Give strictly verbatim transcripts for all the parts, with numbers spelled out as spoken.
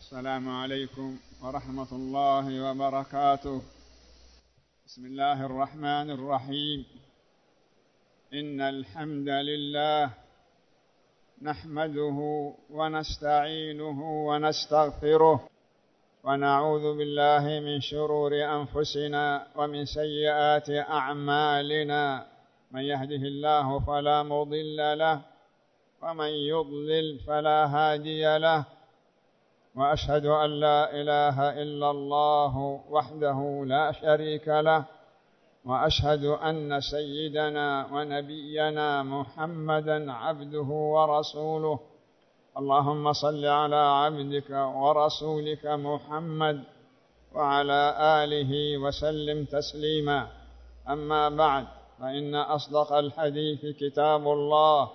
السلام عليكم ورحمة الله وبركاته. بسم الله الرحمن الرحيم. إن الحمد لله نحمده ونستعينه ونستغفره ونعوذ بالله من شرور أنفسنا ومن سيئات أعمالنا، من يهده الله فلا مضل له ومن يضلل فلا هادي له، وأشهد أن لا إله إلا الله وحده لا شريك له، وأشهد أن سيدنا ونبينا محمدا عبده ورسوله. اللهم صل على عبدك ورسولك محمد وعلى آله وسلم تسليما. أما بعد، فإن أصدق الحديث كتاب الله،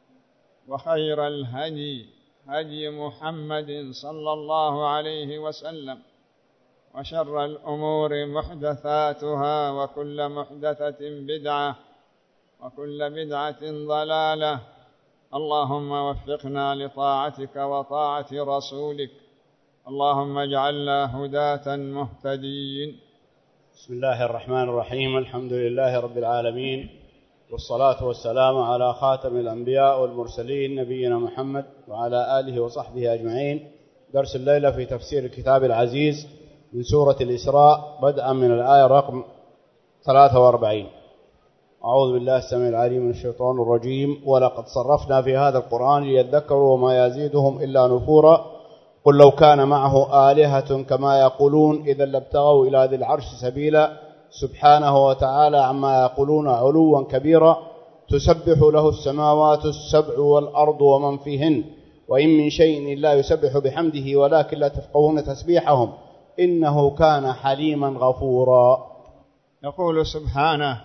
وخير الهدي هدي محمد صلى الله عليه وسلم، وشر الأمور محدثاتها، وكل محدثة بدعة، وكل بدعة ضلالة. اللهم وفقنا لطاعتك وطاعة رسولك، اللهم اجعلنا هداة مهتدين. بسم الله الرحمن الرحيم. الحمد لله رب العالمين، والصلاة والسلام على خاتم الأنبياء والمرسلين نبينا محمد وعلى آله وصحبه أجمعين. درس الليلة في تفسير الكتاب العزيز من سورة الإسراء، بدءا من الآية رقم ثلاثة وأربعين. أعوذ بالله السميع العليم من الشيطان الرجيم. ولقد صرفنا في هذا القرآن ليذكروا وما يزيدهم إلا نفورا. قل لو كان معه آلهة كما يقولون إذا لابتغوا إلى ذي العرش سبيلا. سبحانه وتعالى عما يقولون علوا كبيرا. تسبح له السماوات السبع والأرض ومن فيهن، وإن من شيء إلا يسبح بحمده ولكن لا تفقهون تسبيحهم، إنه كان حليما غفورا. يقول سبحانه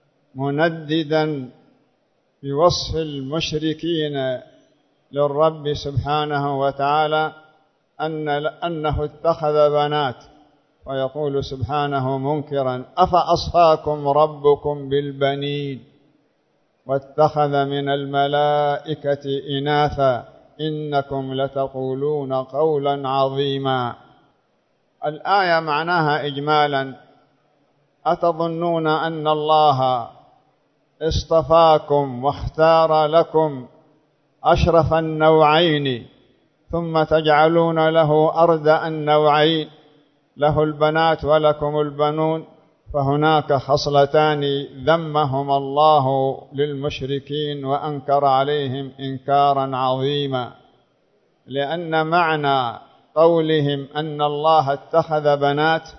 منددا بوصف المشركين للرب سبحانه وتعالى أن أنه اتخذ بنات، ويقول سبحانه منكرا أفأصفاكم ربكم بالبنين واتخذ من الملائكة إناثا إنكم لتقولون قولا عظيما. الآية معناها إجمالا: أتظنون أن الله اصطفاكم واختار لكم أشرف النوعين ثم تجعلون له أردأ النوعين، له البنات ولكم البنون؟ فهناك خصلتان ذمهما الله للمشركين وأنكر عليهم إنكارا عظيما، لأن معنى قولهم أن الله اتخذ بنات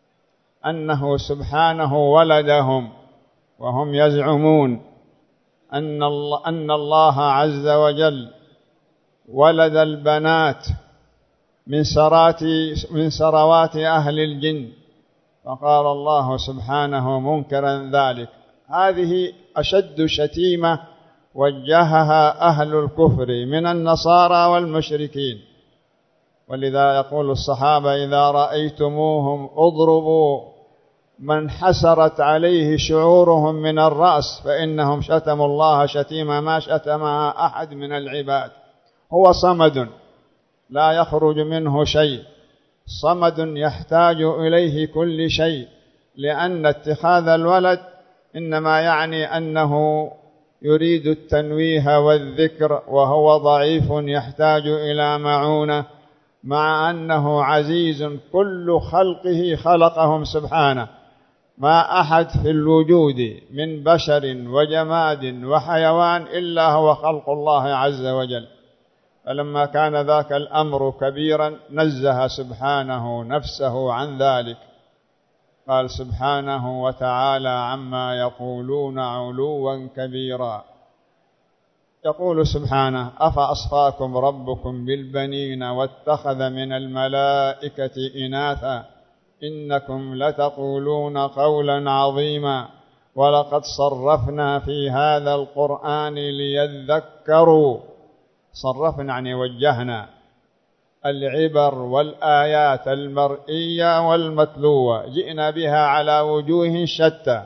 أنه سبحانه ولدهم، وهم يزعمون أن الله, أن الله عز وجل ولد البنات من سرات من سروات أهل الجن، فقال الله سبحانه منكرا ذلك. هذه أشد شتيمة وجهها أهل الكفر من النصارى والمشركين، ولذا يقول الصحابة إذا رأيتموهم اضربوا من حسرت عليه شعورهم من الرأس، فإنهم شتموا الله شتيمة ما شتمها أحد من العباد. هو صمد لا يخرج منه شيء، صمد يحتاج إليه كل شيء، لأن اتخاذ الولد إنما يعني أنه يريد التنويه والذكر، وهو ضعيف يحتاج إلى معونة، مع أنه عزيز كل خلقه خلقهم سبحانه، ما أحد في الوجود من بشر وجماد وحيوان إلا هو خلق الله عز وجل. فلما كان ذاك الأمر كبيرا نزه سبحانه نفسه عن ذلك، قال سبحانه وتعالى عما يقولون علوا كبيرا. يقول سبحانه أفأصفاكم ربكم بالبنين واتخذ من الملائكة إناثا إنكم لتقولون قولا عظيما. ولقد صرفنا في هذا القرآن ليذكروا. صرفنا يعني وجهنا العبر والآيات المرئية والمتلوة، جئنا بها على وجوه شتى.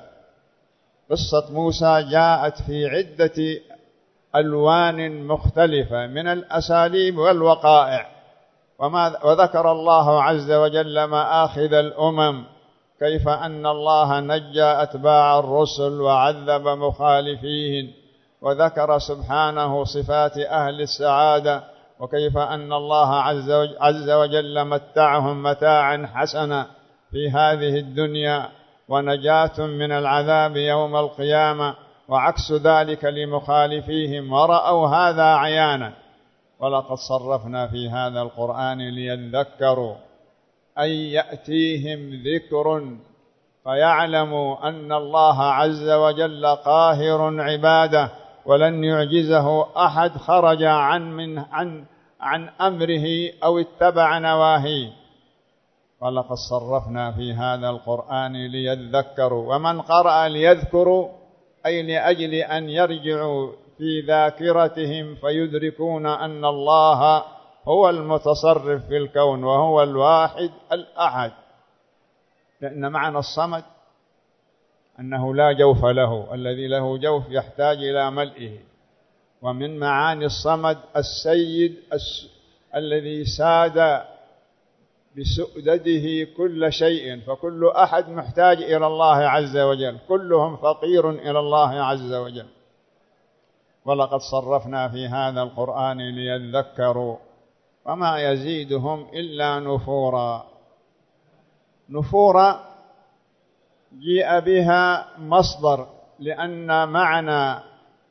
قصة موسى جاءت في عدة ألوان مختلفة من الأساليب والوقائع، وما وذكر الله عز وجل مآخذ الأمم، كيف أن الله نجى أتباع الرسل وعذب مخالفيهم، وذكر سبحانه صفات أهل السعادة، وكيف أن الله عز وجل متعهم متاعا حسنا في هذه الدنيا ونجاة من العذاب يوم القيامة، وعكس ذلك لمخالفيهم ورأوا هذا عيانا. ولقد صرفنا في هذا القرآن ليذكروا، أي يأتيهم ذكر فيعلموا أن الله عز وجل قاهر عباده ولن يعجزه أحد خرج عن, من عن, عن أمره أو اتبع نواهيه. ولقد صرفنا في هذا القرآن ليذكروا، ومن قرأ ليذكروا أي لأجل أن يرجعوا في ذاكرتهم فيدركون أن الله هو المتصرف في الكون وهو الواحد الأحد. لأن معنى الصمد أنه لا جوف له، الذي له جوف يحتاج إلى ملئه. ومن معاني الصمد السيد الذي ساد بسؤدده كل شيء، فكل أحد محتاج إلى الله عز وجل، كلهم فقير إلى الله عز وجل. ولقد صرفنا في هذا القرآن ليذكروا وما يزيدهم إلا نفورا. نفورا جيء بها مصدر، لأن معنى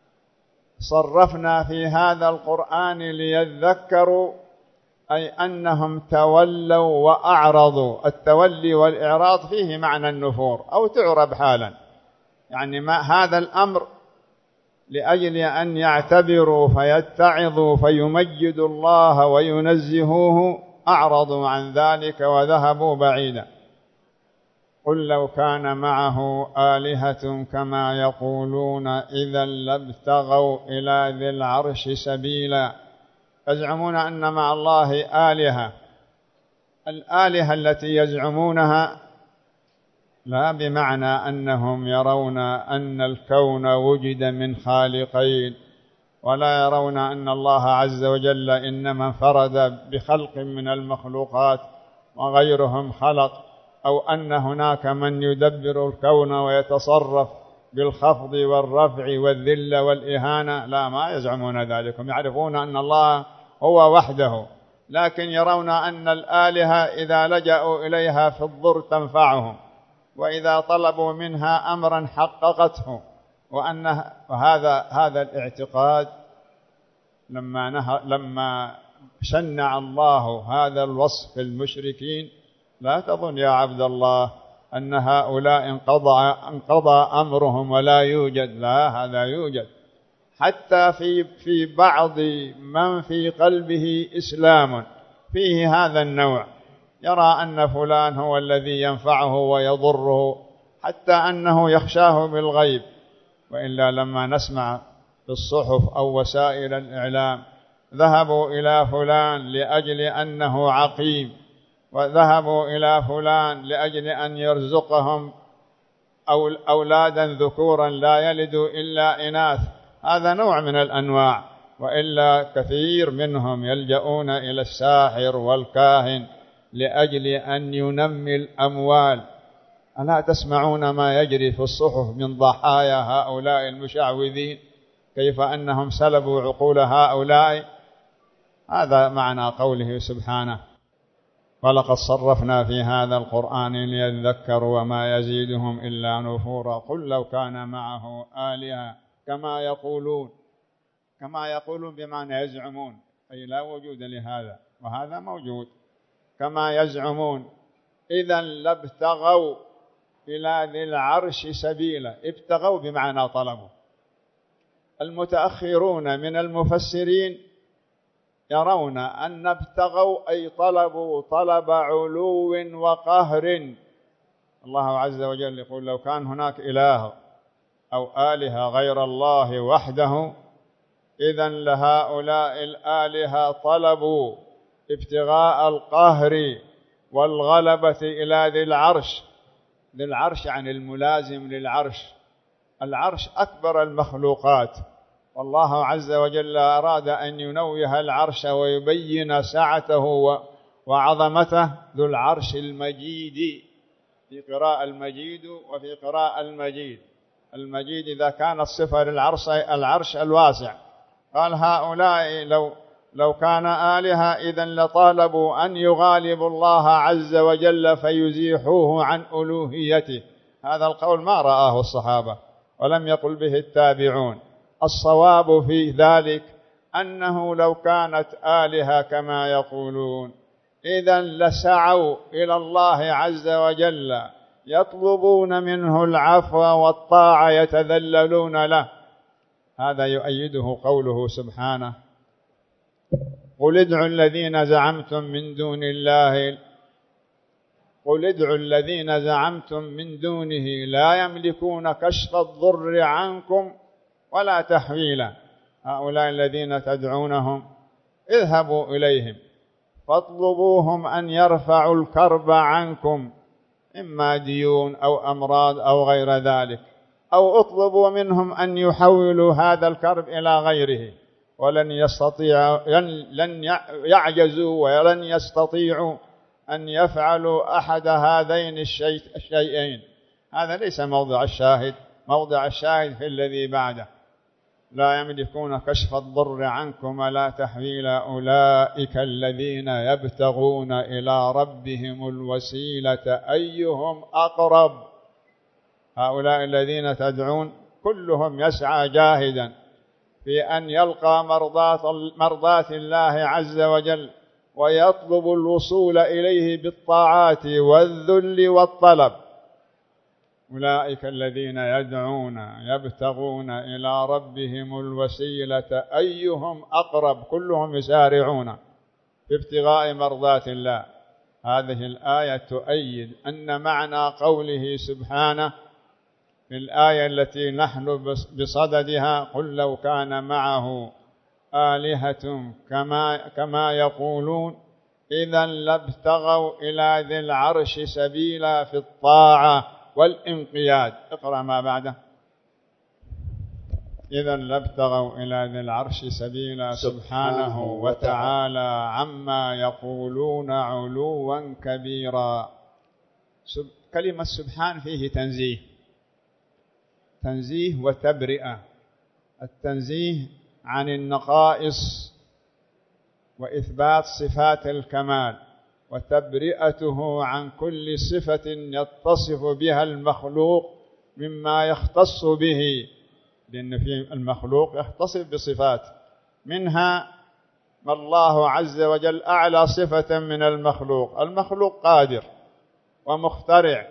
صرفنا في هذا القرآن ليذكروا أي أنهم تولوا وأعرضوا. التولي والإعراض فيه معنى النفور أو تعرب حالا، يعني ما هذا الأمر لأجل أن يعتبروا فيتعظوا فيمجدوا الله وينزهوه، أعرضوا عن ذلك وذهبوا بعيدا. قل لو كان معه آلهة كما يقولون إذا لابتغوا إلى ذي العرش سبيلا. يزعمون أن مع الله آلهة، الآلهة التي يزعمونها لا بمعنى أنهم يرون أن الكون وجد من خالقين، ولا يرون أن الله عز وجل إنما انفرد بخلق من المخلوقات وغيرهم خلق، أو أن هناك من يدبر الكون ويتصرف بالخفض والرفع والذل والإهانة. لا، ما يزعمون ذلك. هم يعرفون أن الله هو وحده، لكن يرون أن الآلهة إذا لجأوا إليها في الضر تنفعهم، وإذا طلبوا منها أمرا حققته. وأن وهذا هذا الاعتقاد لما نه لما شنع الله هذا الوصف في المشركين، لا تظن يا عبد الله أن هؤلاء انقضى انقضى أمرهم ولا يوجد، لا، هذا يوجد. حتى في في بعض من في قلبه إسلام فيه هذا النوع، يرى أن فلان هو الذي ينفعه ويضره، حتى أنه يخشاه بالغيب. وإلا لما نسمع في الصحف أو وسائل الإعلام ذهبوا إلى فلان لأجل أنه عقيم، وذهبوا إلى فلان لأجل أن يرزقهم أولادا ذكورا لا يلدوا إلا إناث، هذا نوع من الأنواع. وإلا كثير منهم يلجؤون إلى الساحر والكاهن لأجل أن ينمي الأموال. ألا تسمعون ما يجري في الصحف من ضحايا هؤلاء المشعوذين، كيف أنهم سلبوا عقول هؤلاء؟ هذا معنى قوله سبحانه: ولقد صرفنا في هذا القرآن ليذكروا وما يزيدهم إلا نفورا. قل لو كان معه آلهة كما يقولون، كما يقولون بمعنى يزعمون، أي لا وجود لهذا، وهذا موجود كما يزعمون. إذا لابتغوا إلى ذي العرش سبيلا. ابتغوا بمعنى طلبوا. المتأخرون من المفسرين يرون أن ابتغوا أي طلبوا طلب علو وقهر. الله عز وجل يقول: لو كان هناك إله أو آلهة غير الله وحده إذن لهؤلاء الآلهة طلبوا ابتغاء القهر والغلبة إلى ذي العرش. ذي العرش عن الملازم للعرش. العرش أكبر المخلوقات، والله عز وجل أراد أن ينوه العرش ويبين سعته وعظمته ذو العرش المجيد، في قراءة المجيد وفي قراءة المجيد. المجيد إذا كانت صفة للعرش العرش الواسع. قال هؤلاء لو لو كان آلهة إذن لطالبوا أن يغالبوا الله عز وجل فيزيحوه عن ألوهيته. هذا القول ما رآه الصحابة ولم يقل به التابعون. الصواب في ذلك أنه لو كانت آلهة كما يقولون إذن لسعوا إلى الله عز وجل يطلبون منه العفو والطاعة يتذللون له. هذا يؤيده قوله سبحانه قل ادعوا الذين زعمتم من دون الله قل ادعوا الذين زعمتم من دونه لا يملكون كشف الضر عنكم ولا تحويلا. هؤلاء الذين تدعونهم اذهبوا إليهم فاطلبوهم أن يرفعوا الكرب عنكم، إما ديون أو أمراض أو غير ذلك، أو اطلبوا منهم أن يحولوا هذا الكرب إلى غيره، ولن يستطيعوا لن يعجزوا ولن يستطيعوا أن يفعلوا أحد هذين الشيئين. هذا ليس موضع الشاهد. موضع الشاهد في الذي بعده لا يملكون كشف الضر عنكم ولا تحويلا أولئك الذين يبتغون إلى ربهم الوسيلة أيهم أقرب. هؤلاء الذين تدعون كلهم يسعى جاهدا في أن يلقى مرضاة الله عز وجل ويطلب الوصول إليه بالطاعات والذل والطلب. أولئك الذين يدعون يبتغون إلى ربهم الوسيلة أيهم أقرب، كلهم يسارعون في ابتغاء مرضات الله. هذه الآية تؤيد أن معنى قوله سبحانه في الآية التي نحن بصددها قل لو كان معه آلهة كما, كما يقولون إذا لابتغوا إلى ذي العرش سبيلا في الطاعة والانقياد. اقرأ ما بعده إذا لابتغوا إلى ذي العرش سبيلا سبحانه وتعالى عما يقولون علوا كبيرا. كلمة سبحان فيه تنزيه تنزيه وتبرئة. التنزيه عن النقائص وإثبات صفات الكمال، وتبرئته عن كل صفة يتصف بها المخلوق مما يختص به، لأن في المخلوق يختصف بصفات منها ما الله عز وجل أعلى صفة من المخلوق. المخلوق قادر ومخترع،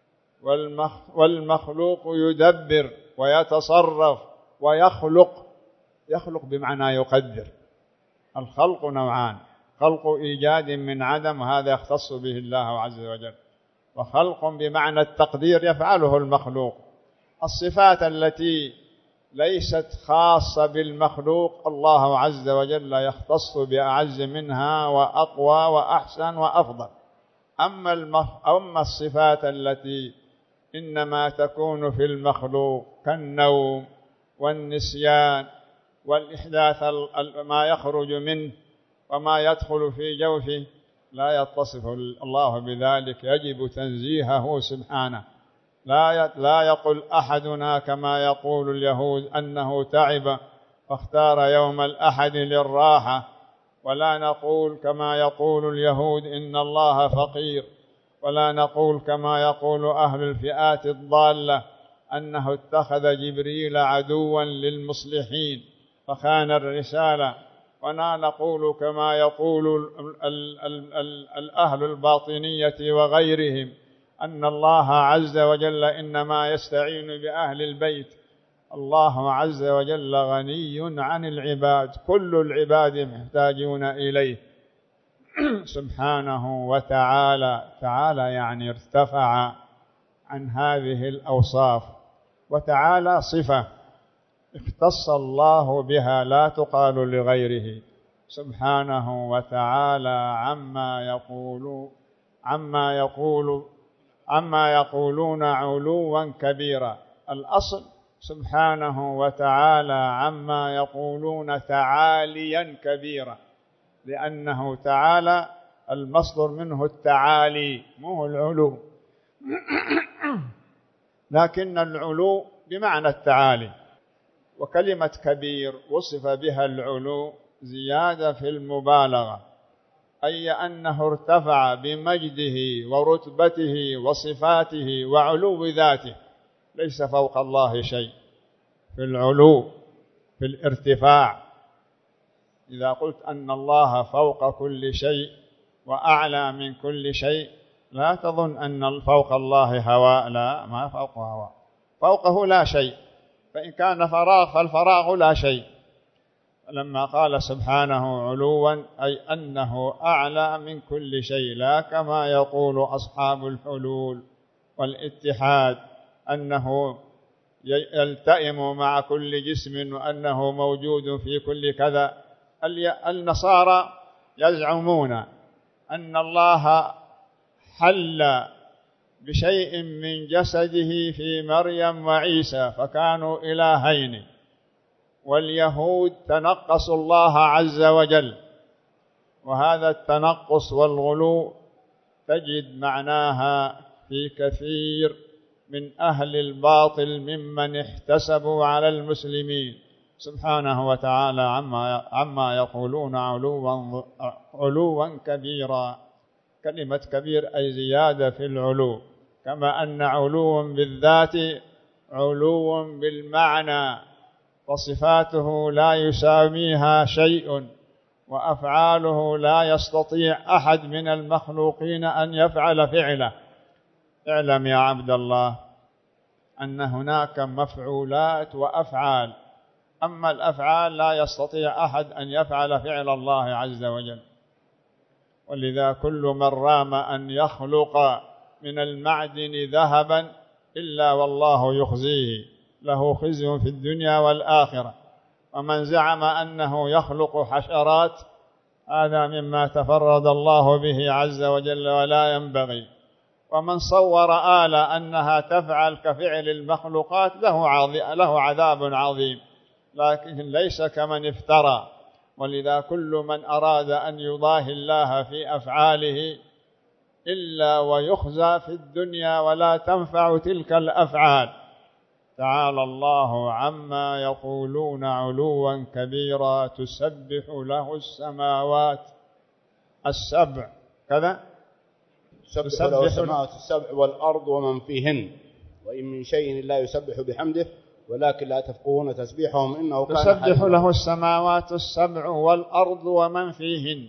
والمخلوق يدبر ويتصرف ويخلق. يخلق بمعنى يقدر. الخلق نوعان: خلق إيجاد من عدم، وهذا يختص به الله عز وجل، وخلق بمعنى التقدير يفعله المخلوق. الصفات التي ليست خاصة بالمخلوق الله عز وجل يختص بأعز منها وأقوى وأحسن وأفضل. أما, المخ... أما الصفات التي إنما تكون في المخلوق كالنوم والنسيان والإحداث ما يخرج منه وما يدخل في جوفه لا يتصف الله بذلك، يجب تنزيهه سبحانه. لا لا يقول أحدنا كما يقول اليهود أنه تعب فاختار يوم الأحد للراحة، ولا نقول كما يقول اليهود إن الله فقير، ولا نقول كما يقول أهل الفئات الضالة أنه اتخذ جبريل عدوا للمصلحين فخان الرسالة، ولا نقول كما يقول الأهل الباطنية وغيرهم أن الله عز وجل إنما يستعين بأهل البيت. الله عز وجل غني عن العباد، كل العباد محتاجون إليه سبحانه وتعالى. تعالى يعني ارتفع عن هذه الأوصاف، وتعالى صفة اختص الله بها لا تقال لغيره سبحانه وتعالى عما يقول عما يقول عما يقولون علوا كبيرا. الأصل سبحانه وتعالى عما يقولون تعاليا كبيرا، لأنه تعالى المصدر منه التعالي مو العلو لكن العلو بمعنى التعالي. وكلمة كبير وصف بها العلو زيادة في المبالغة، أي أنه ارتفع بمجده ورتبته وصفاته وعلو ذاته، ليس فوق الله شيء في العلو في الارتفاع. إذا قلت أن الله فوق كل شيء وأعلى من كل شيء لا تظن أن فوق الله هواء، لا، ما فوق هواء، فوقه لا شيء، فإن كان فراغ فالفراغ لا شيء. لما قال سبحانه علوا أي أنه أعلى من كل شيء، لا كما يقول أصحاب الحلول والاتحاد أنه يلتئم مع كل جسم وأنه موجود في كل كذا. النصارى يزعمون أن الله حل بشيء من جسده في مريم وعيسى فكانوا إلهين، واليهود تنقصوا الله عز وجل، وهذا التنقص والغلو تجد معناها في كثير من أهل الباطل ممن احتسبوا على المسلمين سبحانه وتعالى عما عما يقولون علوا علوا كبيرا. كلمة كبير أي زيادة في العلو، كما أن علو بالذات علو بالمعنى، وصفاته لا يساويها شيء، وأفعاله لا يستطيع أحد من المخلوقين أن يفعل فعله. اعلم يا عبد الله أن هناك مفعولات وأفعال، أما الأفعال لا يستطيع أحد أن يفعل فعل الله عز وجل. ولذا كل من رام أن يخلق من المعدن ذهبا إلا والله يخزيه، له خزي في الدنيا والآخرة. ومن زعم أنه يخلق حشرات هذا مما تفرد الله به عز وجل ولا ينبغي. ومن صور آلة أنها تفعل كفعل المخلوقات له عذاب عظيم، لكن ليس كمن افترى. ولذا كل من أراد أن يضاهي الله في أفعاله إلا ويخزى في الدنيا ولا تنفع تلك الأفعال. تعالى الله عما يقولون علوا كبيرا، تسبح له السماوات السبع كذا تسبح له السماوات السبع والأرض ومن فيهن، وإن من شيء إلا يسبح بحمده ولكن لا تفقهون تسبيحهم إنه كان حليما. تسبح له السماوات السبع والأرض ومن فيهن.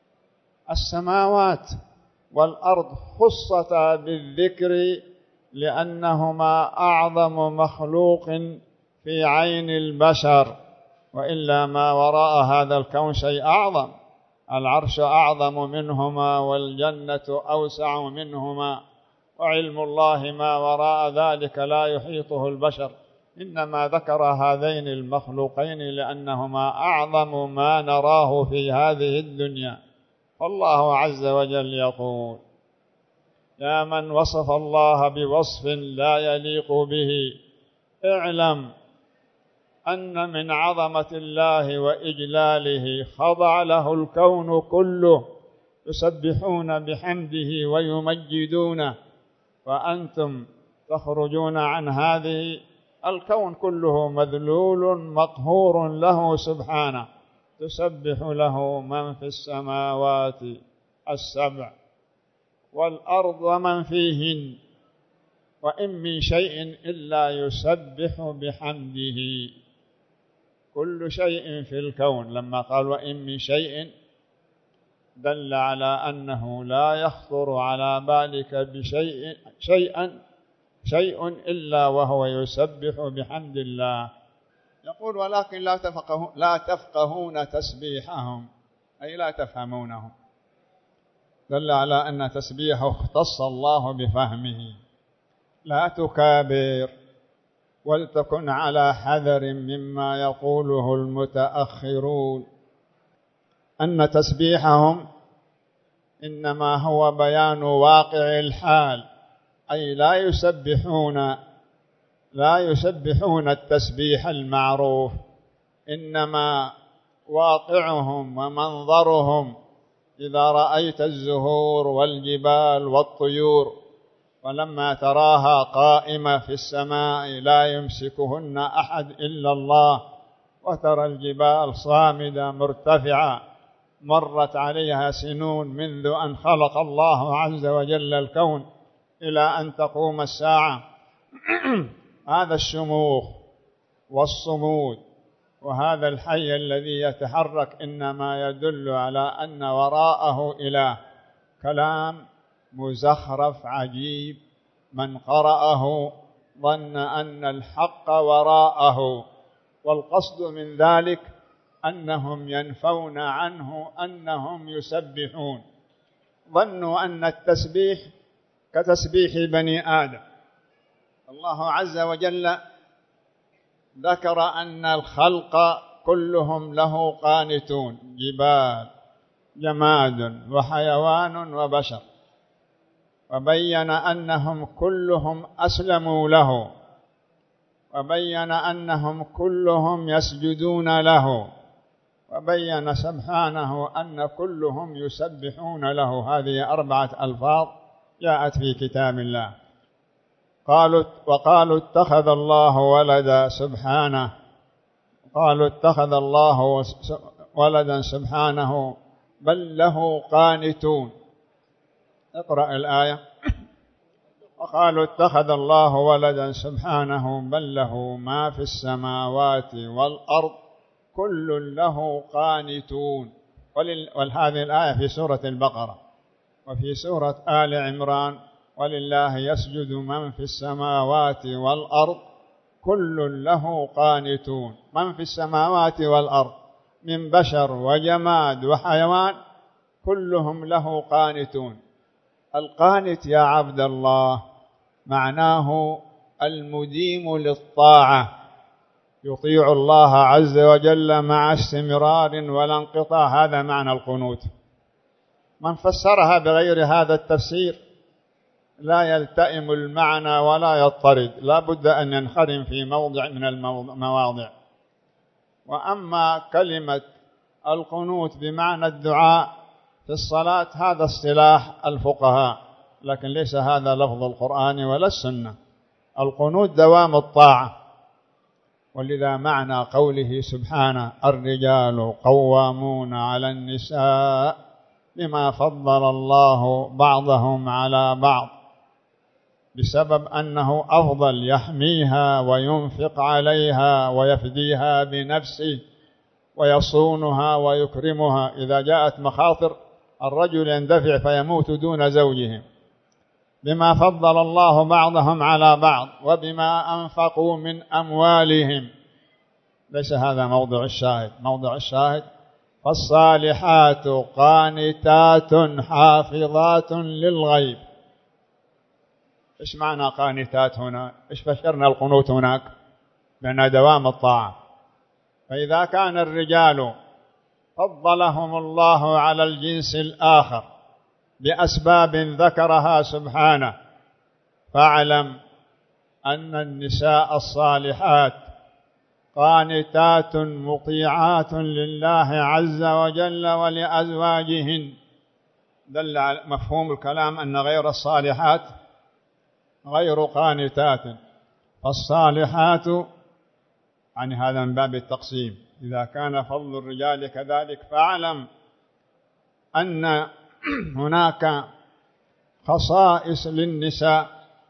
السماوات والأرض خصتا بالذكر لأنهما أعظم مخلوق في عين البشر، وإلا ما وراء هذا الكون شيء أعظم. العرش أعظم منهما، والجنة أوسع منهما، وعلم الله ما وراء ذلك لا يحيطه البشر. إنما ذكر هذين المخلوقين لأنهما أعظم ما نراه في هذه الدنيا. فالله عز وجل يقول: يا من وصف الله بوصف لا يليق به، اعلم أن من عظمة الله وإجلاله خضع له الكون كله، يسبحون بحمده ويمجدونه، وأنتم تخرجون عن هذه. الكون كله مذلول مقهور له سبحانه، تسبح له من في السماوات السبع والأرض ومن فيهن، وإن من شيء إلا يسبح بحمده. كل شيء في الكون، لما قال وإن من شيء دل على أنه لا يخطر على بالك بشيء شيئا شيء إلا وهو يسبح بحمد الله. يقول: ولكن لا تفقهون, لا تفقهون تسبيحهم، أي لا تفهمونه. دل على أن تسبيحه اختص الله بفهمه. لا تكابر، ولتكن على حذر مما يقوله المتأخرون، أن تسبيحهم إنما هو بيان واقع الحال، أي لا يسبحون لا يسبحون التسبيح المعروف، إنما واقعهم ومنظرهم إذا رأيت الزهور والجبال والطيور ولما تراها قائمة في السماء لا يمسكهن أحد إلا الله، وترى الجبال صامدة مرتفعة مرت عليها سنون منذ أن خلق الله عز وجل الكون إلى أن تقوم الساعة. هذا الشموخ والصمود وهذا الحي الذي يتحرك إنما يدل على أن وراءه إله. كلام مزخرف عجيب، من قرأه ظن أن الحق وراءه، والقصد من ذلك أنهم ينفون عنه أنهم يسبحون، ظنوا أن التسبيح كتسبيح بني آدم. الله عز وجل ذكر أن الخلق كلهم له قانتون، جبال جماد وحيوان وبشر، وبين أنهم كلهم أسلموا له، وبين أنهم كلهم يسجدون له، وبين سبحانه أن كلهم يسبحون له. هذه أربعة ألفاظ جاءت في كتاب الله. قالوا وقالوا اتخذ الله ولدا سبحانه، قالوا اتخذ الله ولدا سبحانه بل له قانتون. اقرأ الآية. وقالوا اتخذ الله ولدا سبحانه بل له ما في السماوات والأرض كل له قانتون. وهذه الآية في سورة البقرة. وفي سورة آل عمران ولله يسجد من في السماوات والأرض كل له قانتون. من في السماوات والأرض من بشر وجماد وحيوان كلهم له قانتون. القانت يا عبد الله معناه المديم للطاعة، يطيع الله عز وجل مع استمرار ولا انقطاع. هذا معنى القنوت. من فسرها بغير هذا التفسير لا يلتئم المعنى ولا يضطرد، لا بد أن ينخرم في موضع من المواضع. وأما كلمة القنوت بمعنى الدعاء في الصلاة هذا اصطلاح الفقهاء، لكن ليس هذا لفظ القرآن ولا السنة. القنوت دوام الطاعة، ولذا معنى قوله سبحانه الرجال قوامون على النساء بما فضل الله بعضهم على بعض، بسبب أنه أفضل يحميها وينفق عليها ويفديها بنفسه ويصونها ويكرمها. إذا جاءت مخاطر الرجل يندفع فيموت دون زوجه. بما فضل الله بعضهم على بعض وبما أنفقوا من أموالهم. ليس هذا موضع الشاهد. موضع الشاهد فالصالحات قانتات حافظات للغيب. إيش معنى قانتات هنا؟ إيش فسرنا القنوت هناك؟ لأن دوام الطاعة. فإذا كان الرجال فضلهم الله على الجنس الآخر بأسباب ذكرها سبحانه، فاعلم أن النساء الصالحات قانتات مطيعات لله عز وجل ولأزواجهن. دل على مفهوم الكلام أن غير الصالحات غير قانتات. فالصالحات يعني هذا من باب التقسيم. إذا كان فضل الرجال كذلك فاعلم أن هناك خصائص للنساء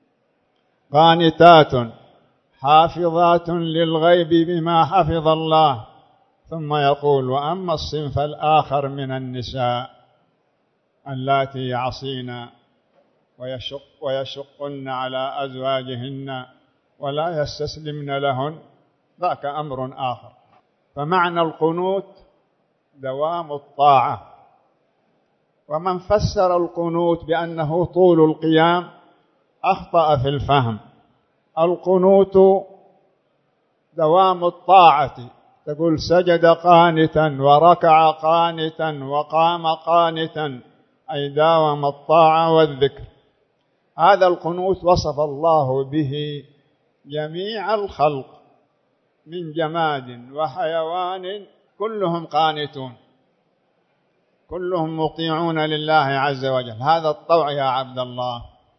قانتات حافظات للغيب بما حفظ الله. ثم يقول وأما الصنف الآخر من النساء اللاتي يعصين ويشق ويشقن على أزواجهن ولا يستسلمن لهن ذاك أمر آخر. فمعنى القنوت دوام الطاعة. ومن فسر القنوت بأنه طول القيام أخطأ في الفهم. القنوت دوام الطاعة. تقول سجد قانتا وركع قانتا وقام قانتا، أي داوم الطاعة والذكر. هذا القنوت وصف الله به جميع الخلق من جماد وحيوان كلهم قانتون. كلهم مطيعون لله عز وجل. هذا الطوع يا عبد الله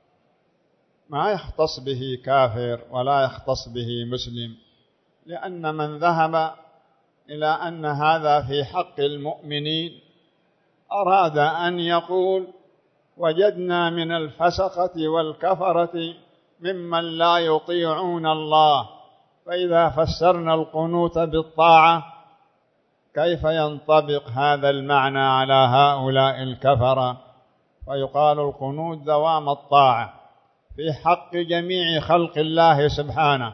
ما يختص به كافر ولا يختص به مسلم، لأن من ذهب إلى أن هذا في حق المؤمنين أراد أن يقول وجدنا من الفسقة والكفرة ممن لا يطيعون الله، فإذا فسرنا القنوت بالطاعة كيف ينطبق هذا المعنى على هؤلاء الكفرة؟ ويقال القنوت دوام الطاعة في حق جميع خلق الله سبحانه،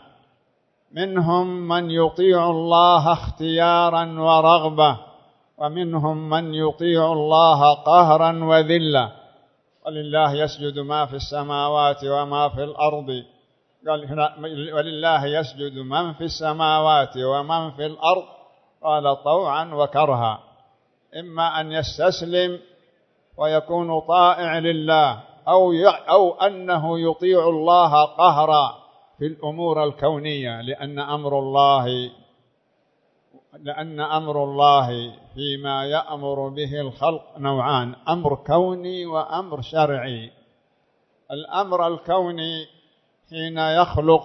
منهم من يطيع الله اختيارا ورغبة، ومنهم من يطيع الله قهرا وذلة. ولله يسجد ما في السماوات وما في الأرض، قال ولله يسجد من في السماوات ومن في الأرض، قال طوعا وكرها، إما أن يستسلم ويكون طائع لله أو أو أنه يطيع الله قهرا في الأمور الكونية، لأن أمر الله لأن أمر الله فيما يأمر به الخلق نوعان: أمر كوني وأمر شرعي. الأمر الكوني حين يخلق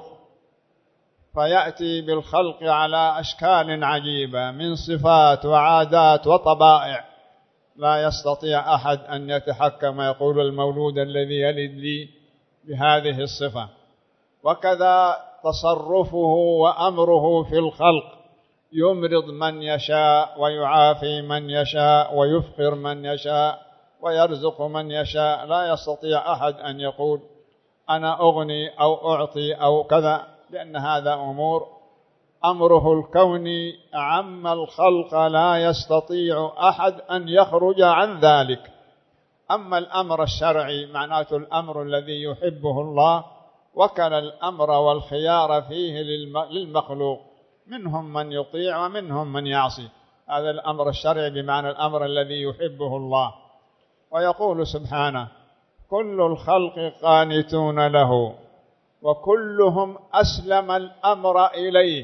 فيأتي بالخلق على أشكال عجيبة من صفات وعادات وطبائع لا يستطيع أحد أن يتحكم، يقول المولود الذي يلد لي بهذه الصفة. وكذا تصرفه وأمره في الخلق، يمرض من يشاء ويعافي من يشاء ويفقر من يشاء ويرزق من يشاء. لا يستطيع أحد أن يقول أنا أغني أو أعطي أو كذا، لأن هذا أمور أمره الكوني عم الخلق، لا يستطيع أحد أن يخرج عن ذلك. أما الأمر الشرعي معناته الأمر الذي يحبه الله، وكل الأمر والخيار فيه للمخلوق، منهم من يطيع ومنهم من يعصي. هذا الأمر الشرعي بمعنى الأمر الذي يحبه الله. ويقول سبحانه كل الخلق قانتون له وكلهم أسلم الأمر إليه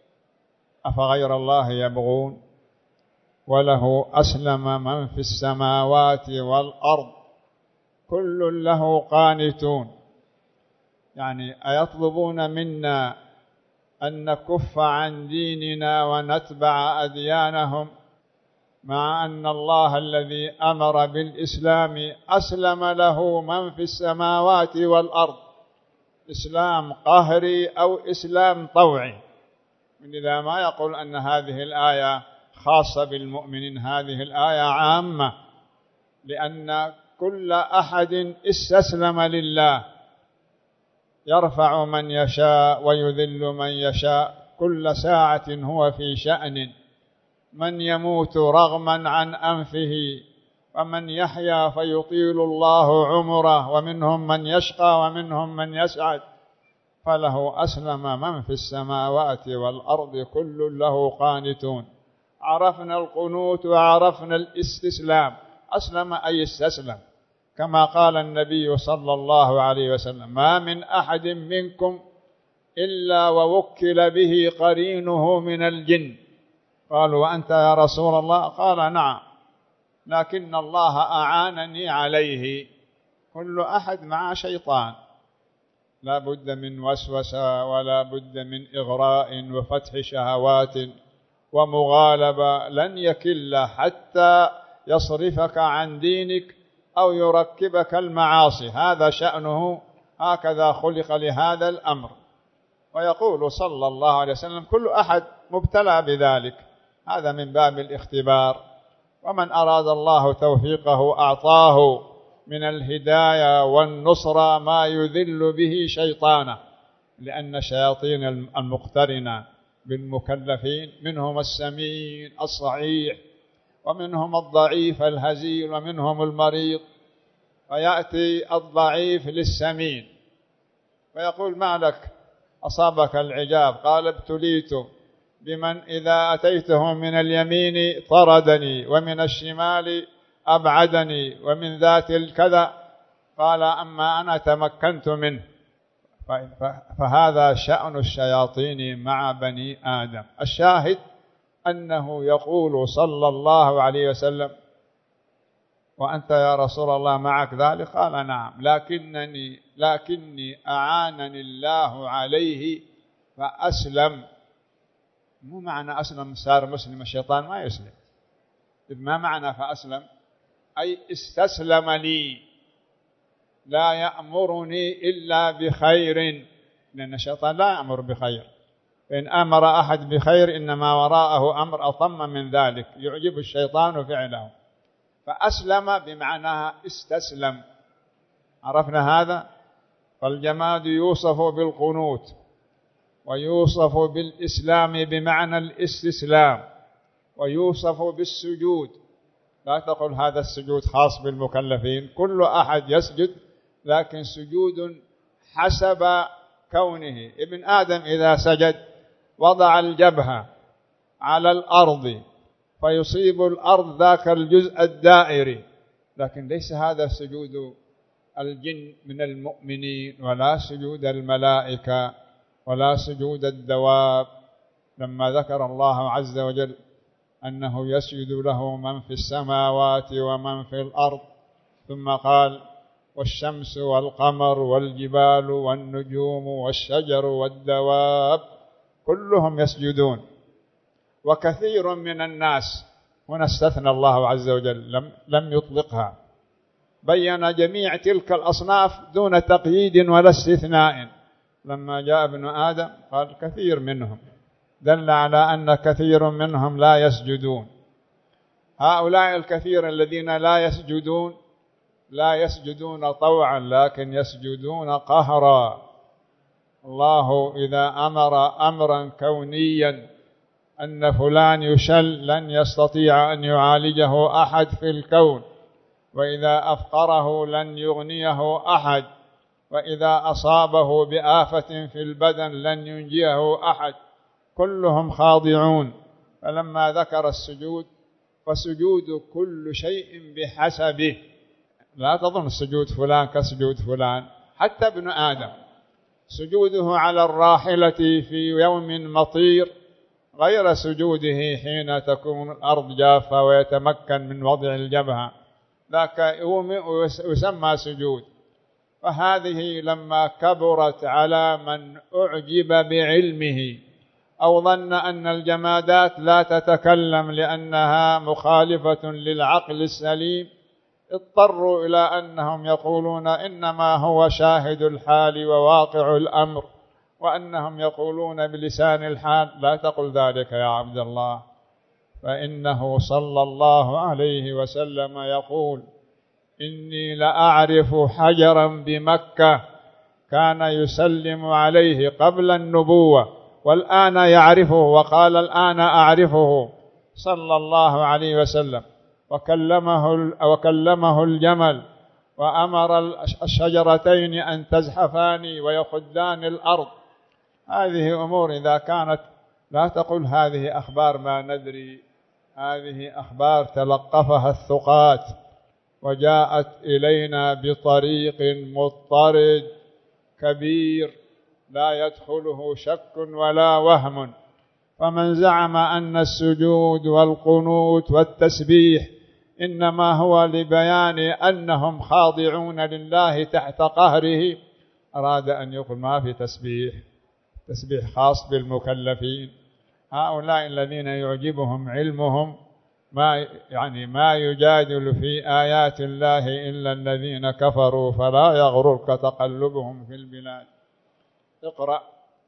أفغير الله يبغون وله أسلم من في السماوات والأرض كل له قانتون. يعني أيطلبون منا أن نكف عن ديننا ونتبع أديانهم، مع أن الله الذي أمر بالإسلام أسلم له من في السماوات والأرض، إسلام قهري أو إسلام طوعي. من إذا ما يقول أن هذه الآية خاصة بالمؤمنين، هذه الآية عامة، لأن كل أحد استسلم لله، يرفع من يشاء ويذل من يشاء، كل ساعة هو في شأن، من يموت رغما عن أنفه ومن يحيا فيطيل الله عمره، ومنهم من يشقى ومنهم من يسعد، فله أسلم من في السماوات والأرض كل له قانتون. عرفنا القنوت وعرفنا الاستسلام. أسلم أي استسلم، كما قال النبي صلى الله عليه وسلم ما من أحد منكم إلا ووكل به قرينه من الجن. قالوا وأنت يا رسول الله؟ قال نعم، لكن الله أعانني عليه. كل أحد مع شيطان، لا بد من وسوسة ولا بد من إغراء وفتح شهوات ومغالبة، لن يكل حتى يصرفك عن دينك أو يركبك المعاصي، هذا شأنه، هكذا خلق لهذا الأمر. ويقول صلى الله عليه وسلم كل أحد مبتلى بذلك، هذا من باب الاختبار. ومن أراد الله توفيقه أعطاه من الهداية والنصرة ما يذل به شيطانه، لأن الشياطين المقترنة بالمكلفين منهم السمين الصحيح ومنهم الضعيف الهزيل ومنهم المريض، فيأتي الضعيف للسمين فيقول ما لك أصابك العجاب؟ قال ابتليت بمن إذا أتيته من اليمين طردني ومن الشمال أبعدني ومن ذات الكذا، قال أما أنا تمكنت منه. فهذا شأن الشياطين مع بني آدم. الشاهد أنه يقول صلى الله عليه وسلم وأنت يا رسول الله معك ذلك؟ قال نعم، لكنني لكني أعانني الله عليه فأسلم. مو معنى أسلم صار مسلم، الشيطان ما يسلم. ما معنى فأسلم؟ أي استسلم لي، لا يأمرني إلا بخير، لأن الشيطان لا يأمر بخير، فإن أمر أحد بخير إنما وراءه أمر أطم من ذلك يعجب الشيطان فعله. فأسلم بمعنى استسلم. عرفنا هذا؟ فالجماد يوصف بالقنوت، ويوصف بالإسلام بمعنى الاستسلام، ويوصف بالسجود. لا تقل هذا السجود خاص بالمكلفين، كل أحد يسجد، لكن سجود حسب كونه. ابن آدم إذا سجد وضع الجبهة على الأرض فيصيب الأرض ذاك الجزء الدائري، لكن ليس هذا سجود الجن من المؤمنين، ولا سجود الملائكة، ولا سجود الدواب. لما ذكر الله عز وجل أنه يسجد له من في السماوات ومن في الأرض، ثم قال والشمس والقمر والجبال والنجوم والشجر والدواب كلهم يسجدون. وكثير من الناس، هنا استثنى الله عز وجل، لم, لم يطلقها، بين جميع تلك الأصناف دون تقييد ولا استثناء. لما جاء ابن آدم قال كثير منهم، دل على أن كثير منهم لا يسجدون. هؤلاء الكثير الذين لا يسجدون لا يسجدون طوعا، لكن يسجدون قهرا. الله إذا أمر أمرا كونيا أن فلان يشل لن يستطيع أن يعالجه أحد في الكون، وإذا أفقره لن يغنيه أحد، وإذا أصابه بآفة في البدن لن ينجيه أحد، كلهم خاضعون. فلما ذكر السجود فسجود كل شيء بحسبه، لا تظن سجود فلان كسجود فلان. حتى ابن آدم سجوده على الراحلة في يوم مطير غير سجوده حين تكون الأرض جافة ويتمكن من وضع الجبهة، ذاك يسمى سجود. فهذه لما كبرت على من أعجب بعلمه أو ظن أن الجمادات لا تتكلم لأنها مخالفة للعقل السليم، اضطروا إلى أنهم يقولون إنما هو شاهد الحال وواقع الأمر، وأنهم يقولون بلسان الحال. لا تقل ذلك يا عبد الله، فإنه صلى الله عليه وسلم يقول إني لأعرف حجرا بمكة كان يسلم عليه قبل النبوة والآن يعرفه، وقال الآن أعرفه صلى الله عليه وسلم، وكلمه, وكلمه الجمل، وأمر الشجرتين أن تزحفان ويخدان الأرض. هذه أمور إذا كانت، لا تقل هذه أخبار ما ندري، هذه أخبار تلقفها الثقات وجاءت إلينا بطريق مضطرد كبير لا يدخله شك ولا وهم. فمن زعم أن السجود والقنوت والتسبيح إنما هو لبيان أنهم خاضعون لله تحت قهره، أراد أن يقول ما في تسبيح، تسبيح خاص بالمكلفين. هؤلاء الذين يعجبهم علمهم ما يعني ما يجادل في آيات الله إلا الذين كفروا فلا يغررك تقلبهم في البلاد. اقرأ.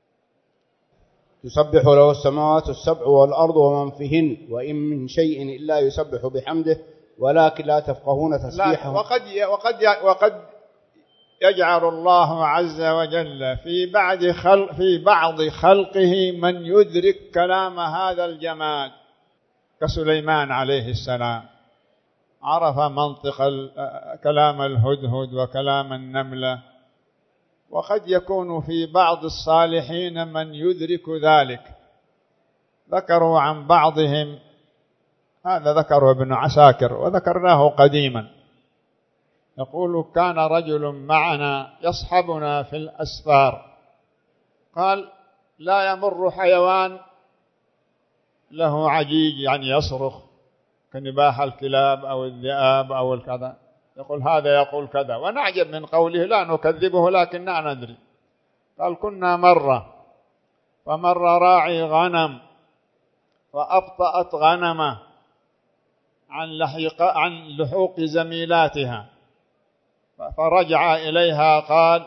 تسبح له السماوات السبع والأرض ومن فيهن وإن من شيء إلا يسبح بحمده ولكن لا تفقهون تسبيحهم. وقد وقد وقد يجعل الله عز وجل في بعض خلق في بعض خلقه من يدرك كلام هذا الجماد، كسليمان عليه السلام عرف منطق كلام الهدهد وكلام النملة. وقد يكون في بعض الصالحين من يدرك ذلك. ذكروا عن بعضهم، هذا ذكره ابن عساكر وذكرناه قديما، يقول كان رجل معنا يصحبنا في الأسفار، قال لا يمر حيوان له عجيج يعني يصرخ كنباح الكلاب أو الذئاب أو الكذا، يقول هذا يقول كذا ونعجب من قوله لا نكذبه لكننا ندري. قال كنا مرة فمر راعي غنم فأبطأت غنمه عن لحيق عن لحوق زميلاتها، فرجع إليها قال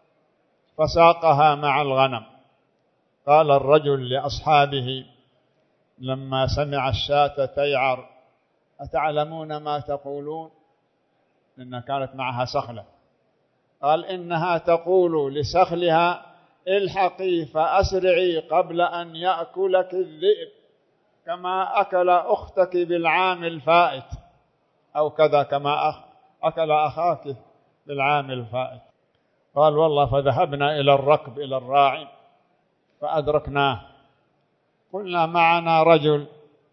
فساقها مع الغنم. قال الرجل لأصحابه لما سمع الشاة تيعر أتعلمون ما تقولون؟ لأنها كانت معها سخلة. قال إنها تقول لسخلها الحقي فأسرعي قبل أن يأكلك الذئب كما أكل أختك بالعام الفائت، أو كذا كما أكل أخاك بالعام الفائت. قال والله فذهبنا إلى الركب إلى الراعي فأدركناه، قلنا معنا رجل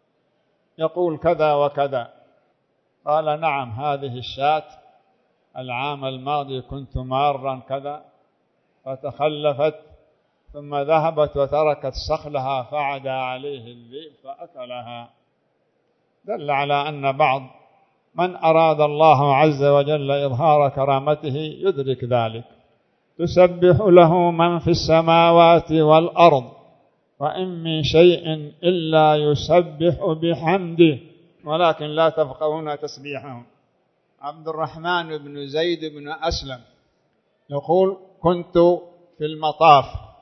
يقول كذا وكذا. قال نعم هذه الشاة العام الماضي كنت مارا كذا فتخلفت ثم ذهبت وتركت صخلها فعدا عليه الذئب فأكلها. دل على أن بعض من أراد الله عز وجل إظهار كرامته يدرك ذلك. تسبح له من في السماوات والأرض وإن من شيء إلا يسبح بحمده ولكن لا تفقهون تسبيحهم. عبد الرحمن بن زيد بن أسلم يقول كنت في المطاف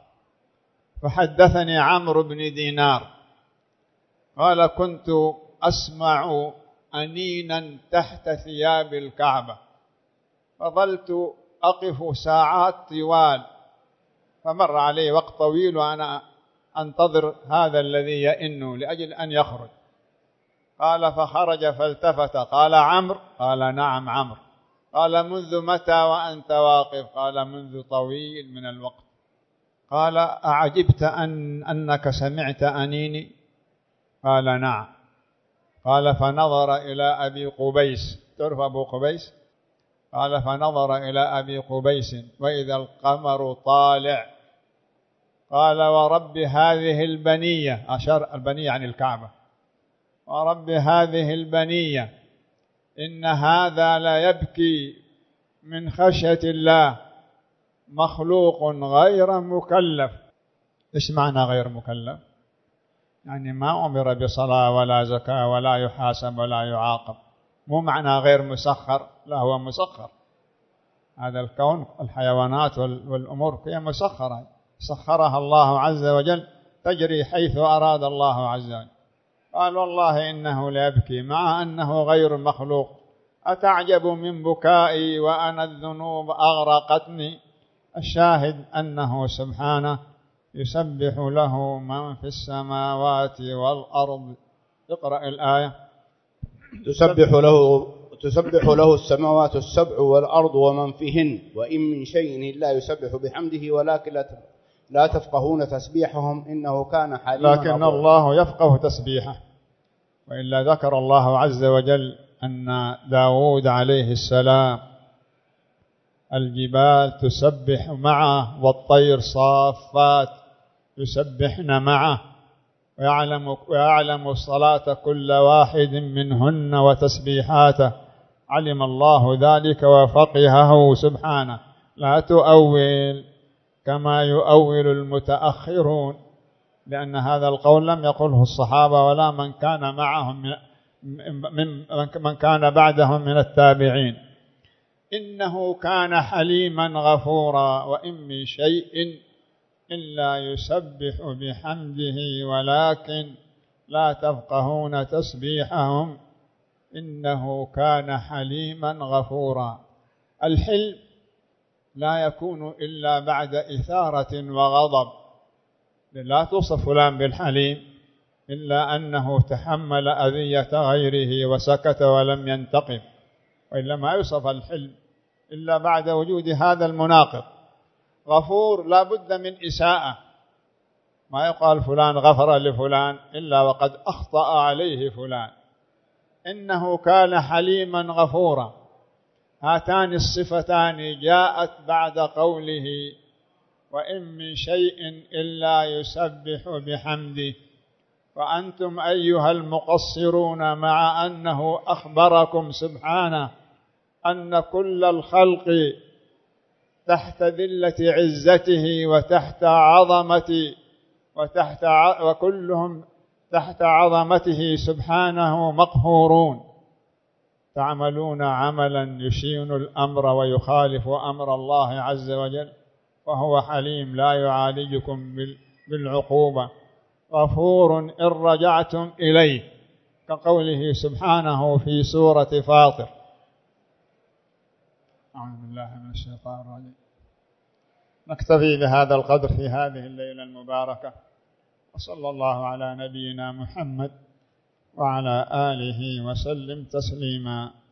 فحدثني عمرو بن دينار قال كنت أسمع أنينا تحت ثياب الكعبة فظلت أقف ساعات طوال، فمر علي وقت طويل وأنا أنتظر هذا الذي يئن لأجل أن يخرج. قال فخرج فالتفت قال عمرو؟ قال نعم عمرو. قال منذ متى وأنت واقف؟ قال منذ طويل من الوقت. قال أعجبت أن أنك سمعت أنيني؟ قال نعم. قال فنظر إلى أبي قبيس، تعرف أبو قبيس؟ قال فنظر إلى أبي قبيس وإذا القمر طالع. قال ورب هذه البنية، أشار البنية عن الكعبة، ورب هذه البنية إن هذا لا يبكي من خشية الله مخلوق غير مكلف. إيش معنى غير مكلف؟ يعني ما أمر بصلاة ولا زكاة ولا يحاسب ولا يعاقب، مو معنى غير مسخر، لا هو مسخر. هذا الكون الحيوانات والأمور هي مسخرة، سخرها الله عز وجل تجري حيث أراد الله عز وجل. قال والله إنه ليبكي مع أنه غير مخلوق، أتعجب من بكائي وأنا الذنوب أغرقتني. الشاهد أنه سبحانه يسبح له من في السماوات والأرض. اقرأ الآية. تسبح له تسبح له السماوات السبع والأرض ومن فيهن وإن من شيء إلا يسبح بحمده ولكن لا تفقهون تسبيحهم إنه كان حليما لكن غفورا. الله يفقه تسبيحه، وإلا ذكر الله عز وجل أن داود عليه السلام الجبال تسبح معه والطير صافات يسبحن معه، ويعلم, ويعلم صلاة كل واحد منهن وتسبيحاته. علم الله ذلك وفقهه سبحانه. لا تؤول كما يؤول المتأخرون، لأن هذا القول لم يقله الصحابة ولا من كان معهم من, من كان بعدهم من التابعين. إنه كان حليما غفورا وإن من شيء إلا يسبح بحمده ولكن لا تفقهون تسبيحهم إنه كان حليما غفورا. الحلم لا يكون إلا بعد إثارة وغضب. لا توصف فلان بالحليم إلا أنه تحمل أذية غيره وسكت ولم ينتقم، وإلا ما يوصف الحلم إلا بعد وجود هذا المناقض. غفور لا بد من إساءة، ما يقال فلان غفر لفلان إلا وقد أخطأ عليه فلان. إنه كان حليما غفورا. هاتان الصفتان جاءت بعد قوله وإن من شيء إلا يسبح بحمده. وأنتم أيها المقصرون مع أنه أخبركم سبحانه أن كل الخلق تحت ذلة عزته وتحت عظمة وتحت ع... وكلهم تحت عظمته سبحانه مقهورون، تعملون عملا يشين الأمر ويخالف أمر الله عز وجل، وهو حليم لا يعالجكم بالعقوبة، غفور إن رجعتم إليه، كقوله سبحانه في سورة فاطر. أعوذ بالله من الشيطان الرجيم. نكتفي بهذا القدر في هذه الليلة المباركة، وصلى الله على نبينا محمد وعلى آله وسلم تسليما.